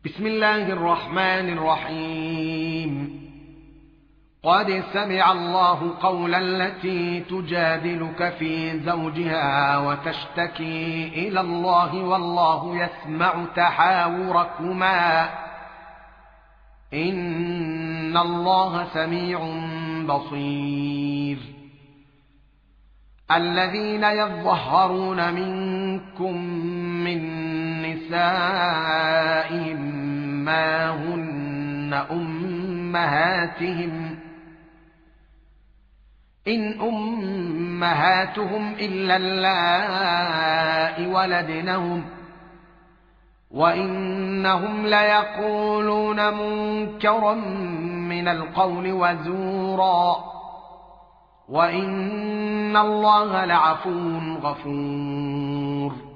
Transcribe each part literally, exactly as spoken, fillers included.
بسم الله الرحمن الرحيم. قد سمع الله قول التي تجادلك في زوجها وتشتكي إلى الله والله يسمع تحاوركما إن الله سميع بصير. الذين يظهرون منكم من نسائهم ما هن أمهاتهم إن أمهاتهم إلا اللائي ولدنهم وإنهم ليقولون منكرا من القول وزورا وإن الله لعفو غفور.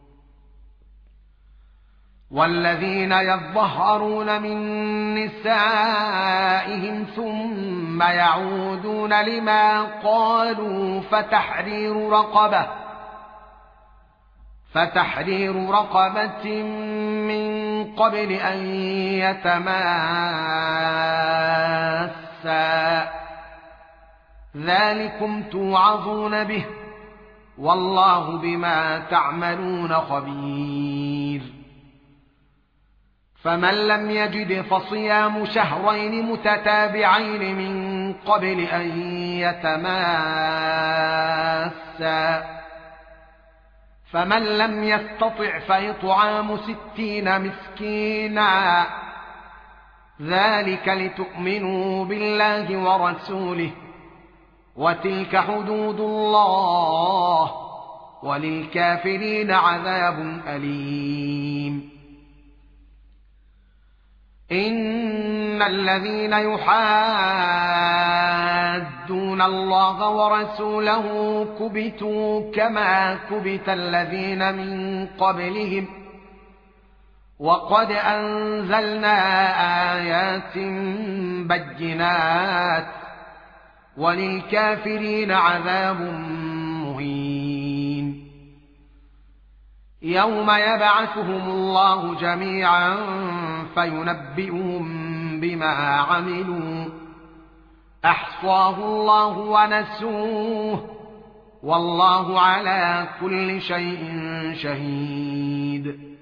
والذين يظهرون من نسائهم ثم يعودون لما قالوا فتحرير رقبة فتحرير رقبة من قبل أن يتماسا ذلكم توعظون به والله بما تعملون خبير. فمن لم يجد فصيام شهرين متتابعين من قبل أن يتماسا فمن لم يستطع فإطعام ستين مسكينا ذلك لتؤمنوا بالله ورسوله وتلك حدود الله وللكافرين عذاب أليم. إن الذين يحادون الله ورسوله كبتوا كما كبت الذين من قبلهم وقد أنزلنا آيات بينات وللكافرين عذاب مهين. يوم يبعثهم الله جميعا فينبئهم بما عملوا أحصاه الله ونسوه والله على كل شيء شهيد.